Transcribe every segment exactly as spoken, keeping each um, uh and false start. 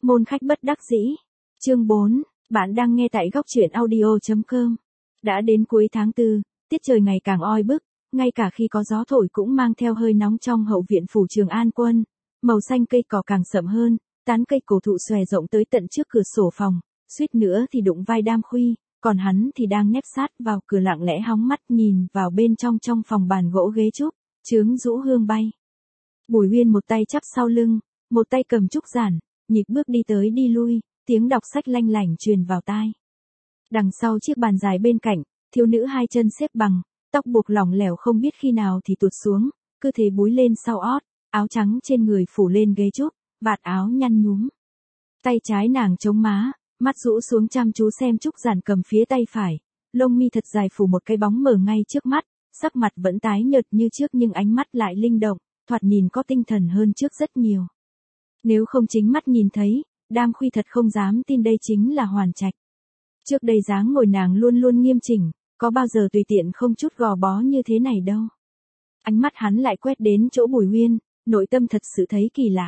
Môn khách bất đắc dĩ. Chương bốn, bạn đang nghe tại góc truyện audio chấm com. Đã đến cuối tháng tư, tiết trời ngày càng oi bức, ngay cả khi có gió thổi cũng mang theo hơi nóng trong hậu viện phủ Trường An Quân. Màu xanh cây cỏ càng sậm hơn, tán cây cổ thụ xòe rộng tới tận trước cửa sổ phòng, suýt nữa thì đụng vai Đam Khuy, còn hắn thì đang nép sát vào cửa lặng lẽ hóng mắt nhìn vào bên trong trong phòng bàn gỗ ghế trúc, chướng rũ hương bay. Bùi Uyên một tay chắp sau lưng, một tay cầm trúc giản, nhịp bước đi tới đi lui, tiếng đọc sách lanh lảnh truyền vào tai. Đằng sau chiếc bàn dài bên cạnh, thiếu nữ hai chân xếp bằng, tóc buộc lỏng lẻo không biết khi nào thì tuột xuống, cứ thế búi lên sau ót, áo trắng trên người phủ lên ghế trúc, vạt áo nhăn nhúm. Tay trái nàng chống má, mắt rũ xuống chăm chú xem trúc giản cầm phía tay phải, lông mi thật dài phủ một cái bóng mờ ngay trước mắt, sắc mặt vẫn tái nhợt như trước nhưng ánh mắt lại linh động, thoạt nhìn có tinh thần hơn trước rất nhiều. Nếu không chính mắt nhìn thấy, Đam Khuy thật không dám tin đây chính là Hoàn Trạch. Trước đây dáng ngồi nàng luôn luôn nghiêm chỉnh, có bao giờ tùy tiện không chút gò bó như thế này đâu. Ánh mắt hắn lại quét đến chỗ Bùi Uyên, nội tâm thật sự thấy kỳ lạ.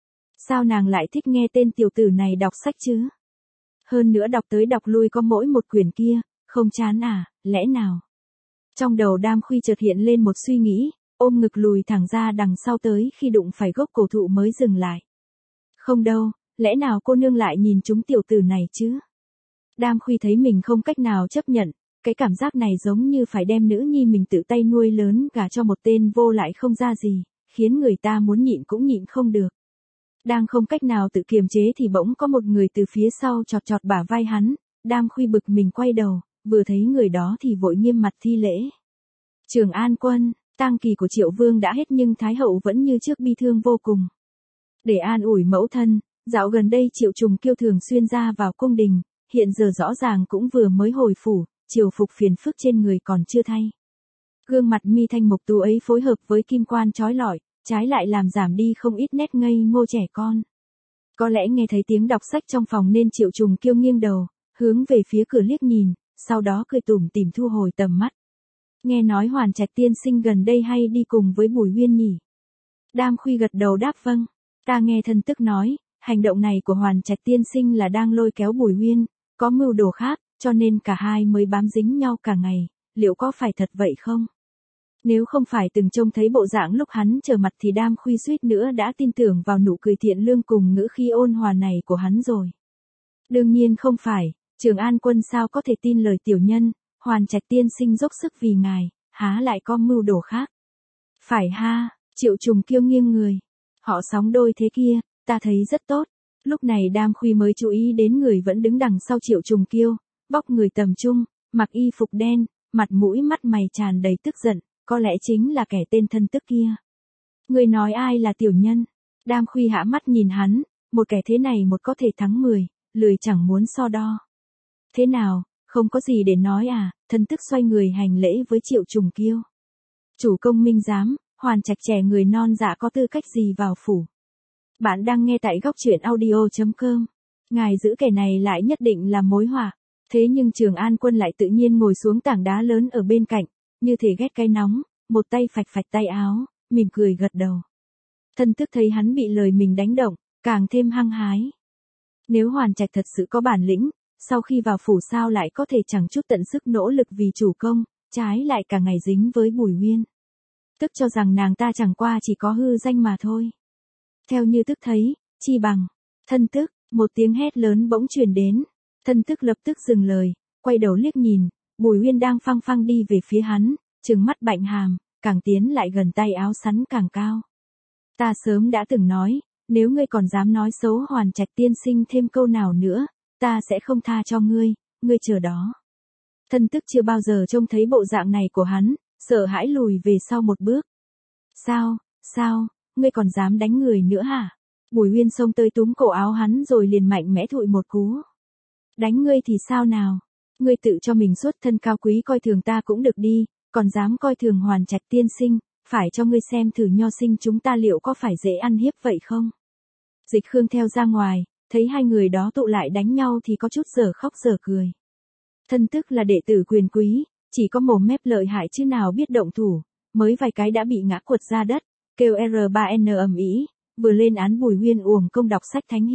Sao nàng lại thích nghe tên tiểu tử này đọc sách chứ? Hơn nữa đọc tới đọc lui có mỗi một quyển kia, không chán à, lẽ nào? Trong đầu Đam Khuy chợt hiện lên một suy nghĩ, ôm ngực lùi thẳng ra đằng sau tới khi đụng phải gốc cổ thụ mới dừng lại. Không đâu, lẽ nào cô nương lại nhìn chúng tiểu tử này chứ? Đam Khuy thấy mình không cách nào chấp nhận, cái cảm giác này giống như phải đem nữ nhi mình tự tay nuôi lớn gả cho một tên vô lại không ra gì, khiến người ta muốn nhịn cũng nhịn không được. Đang không cách nào tự kiềm chế thì bỗng có một người từ phía sau chọt chọt bả vai hắn, Đam Khuy bực mình quay đầu, vừa thấy người đó thì vội nghiêm mặt thi lễ. Trường An Quân, tang kỳ của Triệu Vương đã hết nhưng Thái Hậu vẫn như trước bi thương vô cùng. Để an ủi mẫu thân, dạo gần đây Triệu Trùng Kiêu thường xuyên ra vào cung đình, hiện giờ rõ ràng cũng vừa mới hồi phủ, triều phục phiền phức trên người còn chưa thay. Gương mặt mi thanh mục tú ấy phối hợp với kim quan chói lọi, trái lại làm giảm đi không ít nét ngây ngô trẻ con. Có lẽ nghe thấy tiếng đọc sách trong phòng nên Triệu Trùng Kiêu nghiêng đầu, hướng về phía cửa liếc nhìn, sau đó cười tủm tỉm thu hồi tầm mắt. Nghe nói Hoàn Trạch tiên sinh gần đây hay đi cùng với Bùi Uyên nhỉ? Đam Khuy gật đầu đáp vâng. Ta nghe thân tức nói, hành động này của Hoàn Trạch tiên sinh là đang lôi kéo Bùi Uyên, có mưu đồ khác, cho nên cả hai mới bám dính nhau cả ngày, liệu có phải thật vậy không? Nếu không phải từng trông thấy bộ dạng lúc hắn trở mặt thì Đam Khuy suýt nữa đã tin tưởng vào nụ cười thiện lương cùng ngữ khí ôn hòa này của hắn rồi. Đương nhiên không phải, Trường An Quân sao có thể tin lời tiểu nhân, Hoàn Trạch tiên sinh dốc sức vì ngài, há lại có mưu đồ khác. Phải ha, Triệu Trùng Kiêu nghiêng người. Họ sóng đôi thế kia, ta thấy rất tốt. Lúc này Đam Khuy mới chú ý đến người vẫn đứng đằng sau Triệu Trùng Kiêu, vóc người tầm trung, mặc y phục đen, mặt mũi mắt mày tràn đầy tức giận, có lẽ chính là kẻ tên thân tức kia. Người nói ai là tiểu nhân? Đam Khuy hả mắt nhìn hắn, một kẻ thế này một có thể thắng mười, lười chẳng muốn so đo. Thế nào, không có gì để nói à? Thân tức xoay người hành lễ với Triệu Trùng Kiêu. Chủ công minh giám, Hoàn Trạch trẻ người non dạ có tư cách gì vào phủ? Bạn đang nghe tại góc truyện audio chấm com. Ngài giữ kẻ này lại nhất định là mối họa. Thế nhưng Trường An Quân lại tự nhiên ngồi xuống tảng đá lớn ở bên cạnh, như thể ghét cái nóng, một tay phạch phạch tay áo, mỉm cười gật đầu. Thân tức thấy hắn bị lời mình đánh động, càng thêm hăng hái. Nếu Hoàn Trạch thật sự có bản lĩnh, sau khi vào phủ sao lại có thể chẳng chút tận sức nỗ lực vì chủ công, trái lại cả ngày dính với Bùi Uyên. Tức cho rằng nàng ta chẳng qua chỉ có hư danh mà thôi. Theo như tức thấy, chi bằng, thân tức, một tiếng hét lớn bỗng truyền đến. Thân tức lập tức dừng lời, quay đầu liếc nhìn, Bùi Uyên đang phăng phăng đi về phía hắn, trừng mắt bạnh hàm, càng tiến lại gần tay áo sắn càng cao. Ta sớm đã từng nói, nếu ngươi còn dám nói xấu Hoàn Trạch tiên sinh thêm câu nào nữa, ta sẽ không tha cho ngươi, ngươi chờ đó. Thân tức chưa bao giờ trông thấy bộ dạng này của hắn, sợ hãi lùi về sau một bước. Sao, sao, ngươi còn dám đánh người nữa hả? Bùi Uyên xông tới túm cổ áo hắn rồi liền mạnh mẽ thụi một cú. Đánh ngươi thì sao nào? Ngươi tự cho mình xuất thân cao quý coi thường ta cũng được đi, còn dám coi thường Hoàn Trạch tiên sinh, phải cho ngươi xem thử nho sinh chúng ta liệu có phải dễ ăn hiếp vậy không? Dịch Khương theo ra ngoài, thấy hai người đó tụ lại đánh nhau thì có chút dở khóc dở cười. Thân tức là đệ tử quyền quý, chỉ có mồm mép lợi hại chứ nào biết động thủ, mới vài cái đã bị ngã quật ra đất, kêu R ba N ầm ĩ, vừa lên án Bùi Uyên uổng công đọc sách thánh hiền,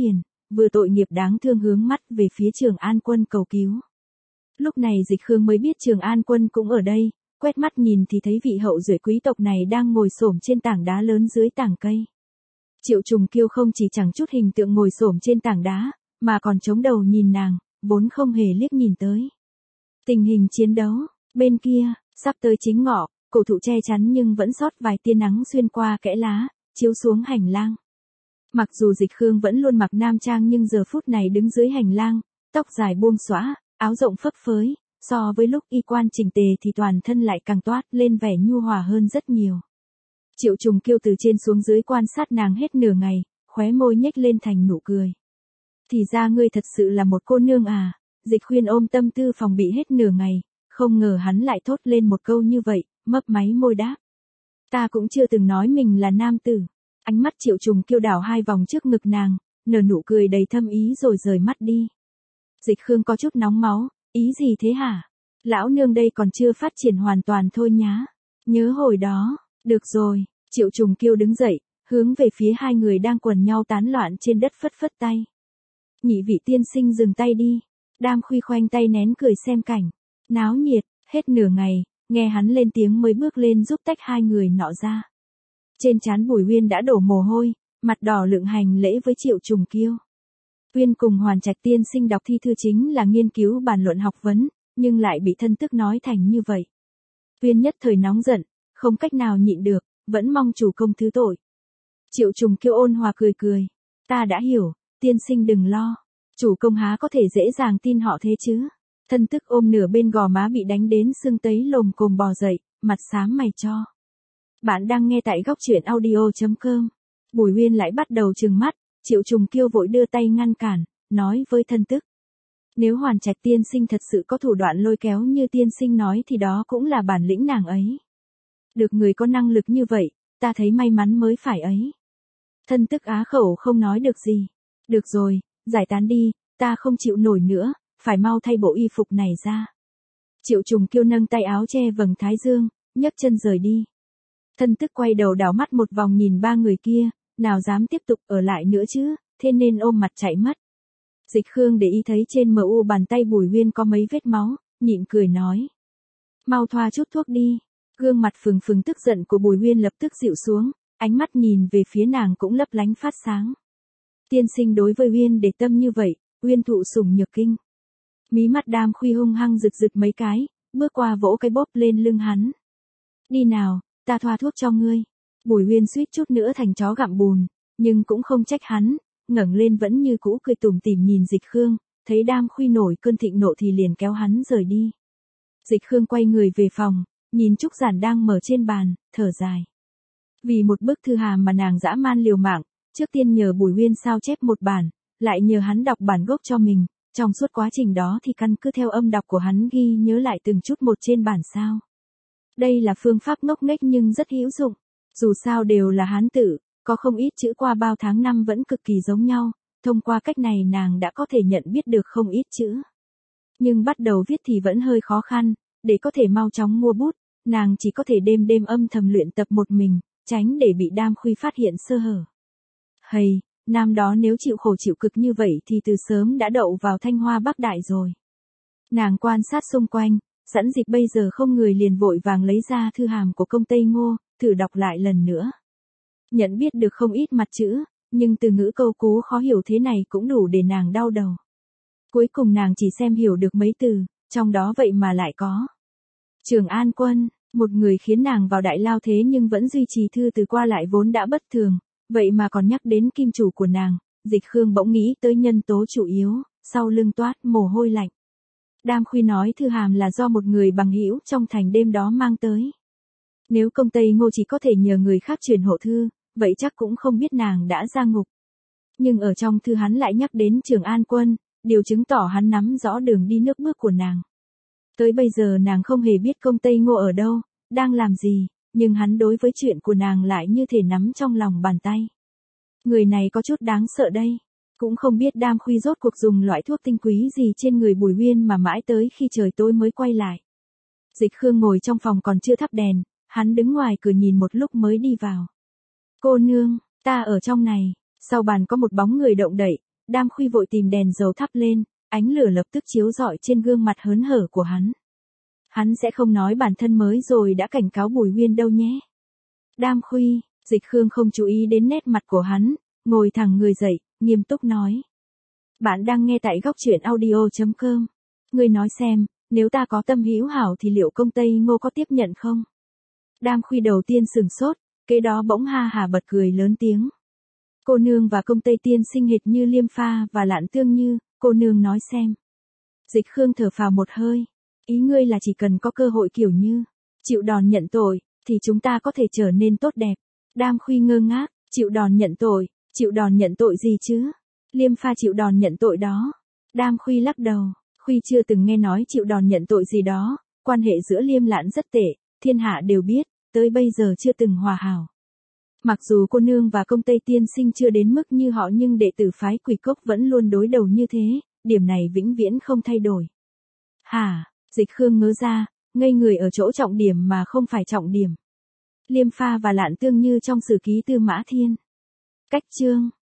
vừa tội nghiệp đáng thương hướng mắt về phía Trường An Quân cầu cứu. Lúc này Dịch Khương mới biết Trường An Quân cũng ở đây, quét mắt nhìn thì thấy vị hậu duệ quý tộc này đang ngồi xổm trên tảng đá lớn dưới tảng cây. Triệu Trùng Kiêu không chỉ chẳng chút hình tượng ngồi xổm trên tảng đá, mà còn chống đầu nhìn nàng, vốn không hề liếc nhìn tới. Tình hình chiến đấu, bên kia, sắp tới chính ngọ, cổ thụ che chắn nhưng vẫn sót vài tia nắng xuyên qua kẽ lá, chiếu xuống hành lang. Mặc dù Dịch Khương vẫn luôn mặc nam trang nhưng giờ phút này đứng dưới hành lang, tóc dài buông xõa, áo rộng phấp phới, so với lúc y quan chỉnh tề thì toàn thân lại càng toát lên vẻ nhu hòa hơn rất nhiều. Triệu Trùng Kiêu từ trên xuống dưới quan sát nàng hết nửa ngày, khóe môi nhếch lên thành nụ cười. Thì ra ngươi thật sự là một cô nương à, Dịch Khuyên ôm tâm tư phòng bị hết nửa ngày, không ngờ hắn lại thốt lên một câu như vậy, mấp máy môi đáp. Ta cũng chưa từng nói mình là nam tử. Ánh mắt Triệu Trùng Kiêu đảo hai vòng trước ngực nàng, nở nụ cười đầy thâm ý rồi rời mắt đi. Dịch Khương có chút nóng máu, ý gì thế hả? Lão nương đây còn chưa phát triển hoàn toàn thôi nhá. Nhớ hồi đó, được rồi, Triệu Trùng Kiêu đứng dậy, hướng về phía hai người đang quần nhau tán loạn trên đất phất phất tay. Nhị vị tiên sinh dừng tay đi. Đam Khuy khoanh tay nén cười xem cảnh. Náo nhiệt, hết nửa ngày, nghe hắn lên tiếng mới bước lên giúp tách hai người nọ ra. Trên trán Bùi Uyên đã đổ mồ hôi, mặt đỏ lựng hành lễ với Triệu Trùng Kiêu. Uyên cùng Hoàn Trạch tiên sinh đọc thi thư chính là nghiên cứu bàn luận học vấn, nhưng lại bị thân tức nói thành như vậy. Uyên nhất thời nóng giận, không cách nào nhịn được, vẫn mong chủ công thứ tội. Triệu Trùng Kiêu ôn hòa cười cười. Ta đã hiểu, tiên sinh đừng lo. Chủ công há có thể dễ dàng tin họ thế chứ. Thân tức ôm nửa bên gò má bị đánh đến sưng tấy lồm cồm bò dậy, mặt xám mày cho. Bạn đang nghe tại góc truyện audio chấm com. Bùi Uyên lại bắt đầu trừng mắt, Triệu Trùng Kiêu vội đưa tay ngăn cản, nói với thân tức. Nếu Hoàn Trạch tiên sinh thật sự có thủ đoạn lôi kéo như tiên sinh nói thì đó cũng là bản lĩnh nàng ấy. Được người có năng lực như vậy, ta thấy may mắn mới phải ấy. Thân tức á khẩu không nói được gì. Được rồi, giải tán đi, ta không chịu nổi nữa, phải mau thay bộ y phục này ra. Triệu Trùng Kiêu nâng tay áo che vầng thái dương, nhấc chân rời đi. Thân tức quay đầu đảo mắt một vòng nhìn ba người kia, nào dám tiếp tục ở lại nữa chứ, thế nên ôm mặt chạy mất. Dịch Khương để ý thấy trên mờ u bàn tay Bùi Uyên có mấy vết máu, nhịn cười nói. Mau thoa chút thuốc đi. Gương mặt phừng phừng tức giận của Bùi Uyên lập tức dịu xuống, ánh mắt nhìn về phía nàng cũng lấp lánh phát sáng. Tiên sinh đối với Uyên để tâm như vậy, Uyên thụ sủng nhược kinh. Mí mắt Đam Khuy hung hăng rực rực mấy cái, bước qua vỗ cái bóp lên lưng hắn. Đi nào, ta thoa thuốc cho ngươi. Bùi Uyên suýt chút nữa thành chó gặm bùn, nhưng cũng không trách hắn, ngẩng lên vẫn như cũ cười tủm tỉm nhìn Dịch Khương, thấy Đam Khuy nổi cơn thịnh nộ thì liền kéo hắn rời đi. Dịch Khương quay người về phòng, nhìn Trúc Giản đang mở trên bàn, thở dài. Vì một bức thư hàm mà nàng dã man liều mạng, trước tiên nhờ Bùi Uyên sao chép một bản, lại nhờ hắn đọc bản gốc cho mình, trong suốt quá trình đó thì căn cứ theo âm đọc của hắn ghi nhớ lại từng chút một trên bản sao. Đây là phương pháp ngốc nghếch nhưng rất hữu dụng, dù sao đều là Hán tự, có không ít chữ qua bao tháng năm vẫn cực kỳ giống nhau, thông qua cách này nàng đã có thể nhận biết được không ít chữ. Nhưng bắt đầu viết thì vẫn hơi khó khăn, để có thể mau chóng mua bút, nàng chỉ có thể đêm đêm âm thầm luyện tập một mình, tránh để bị Đam Khuy phát hiện sơ hở. Hầy, năm đó nếu chịu khổ chịu cực như vậy thì từ sớm đã đậu vào Thanh Hoa Bắc Đại rồi. Nàng quan sát xung quanh, sẵn dịp bây giờ không người liền vội vàng lấy ra thư hàm của công Tây Ngô, thử đọc lại lần nữa. Nhận biết được không ít mặt chữ, nhưng từ ngữ câu cú khó hiểu thế này cũng đủ để nàng đau đầu. Cuối cùng nàng chỉ xem hiểu được mấy từ, trong đó vậy mà lại có Trường An Quân, một người khiến nàng vào đại lao thế nhưng vẫn duy trì thư từ qua lại vốn đã bất thường, vậy mà còn nhắc đến kim chủ của nàng. Dịch Khương bỗng nghĩ tới nhân tố chủ yếu, sau lưng toát mồ hôi lạnh. Đam Khuy nói thư hàm là do một người bằng hữu trong thành đêm đó mang tới. Nếu công Tây Ngô chỉ có thể nhờ người khác truyền hộ thư, vậy chắc cũng không biết nàng đã ra ngục. Nhưng ở trong thư hắn lại nhắc đến Trường An Quân, điều chứng tỏ hắn nắm rõ đường đi nước bước của nàng. Tới bây giờ nàng không hề biết công Tây Ngô ở đâu, đang làm gì, nhưng hắn đối với chuyện của nàng lại như thể nắm trong lòng bàn tay. Người này có chút đáng sợ đây. Cũng không biết Đam Khuy rốt cuộc dùng loại thuốc tinh quý gì trên người Bùi Uyên mà mãi tới khi trời tối mới quay lại. Dịch Khương ngồi trong phòng còn chưa thắp đèn, hắn đứng ngoài cửa nhìn một lúc mới đi vào. Cô nương, ta ở trong này. Sau bàn có một bóng người động đậy, Đam Khuy vội tìm đèn dầu thắp lên, ánh lửa lập tức chiếu rọi trên gương mặt hớn hở của hắn. Hắn sẽ không nói bản thân mới rồi đã cảnh cáo Bùi Uyên đâu nhé. Đam Khuy, Dịch Khương không chú ý đến nét mặt của hắn, ngồi thẳng người dậy, nghiêm túc nói. Bạn đang nghe tại góc truyện audio.com. Ngươi nói xem, nếu ta có tâm hữu hảo thì liệu công Tây Ngô có tiếp nhận không? Đam Khuy đầu tiên sừng sốt, kế đó bỗng ha hà bật cười lớn tiếng. Cô nương và công Tây tiên sinh hệt như Liêm Pha và Lạn Tương Như, cô nương nói xem. Dịch Khương thở phào một hơi, ý ngươi là chỉ cần có cơ hội kiểu như chịu đòn nhận tội, thì chúng ta có thể trở nên tốt đẹp. Đam Khuy ngơ ngác, chịu đòn nhận tội, chịu đòn nhận tội gì chứ? Liêm Pha chịu đòn nhận tội đó. Đam Khuy lắc đầu, Khuy chưa từng nghe nói chịu đòn nhận tội gì đó, quan hệ giữa Liêm Lạn rất tệ, thiên hạ đều biết, tới bây giờ chưa từng hòa hảo. Mặc dù cô nương và công Tây tiên sinh chưa đến mức như họ nhưng đệ tử phái Quỷ Cốc vẫn luôn đối đầu như thế, điểm này vĩnh viễn không thay đổi. Hả? Dịch Khương ngớ ra, ngây người ở chỗ trọng điểm mà không phải trọng điểm. Liêm Pha và Lạn Tương Như trong sử ký Tư Mã Thiên. Cách chương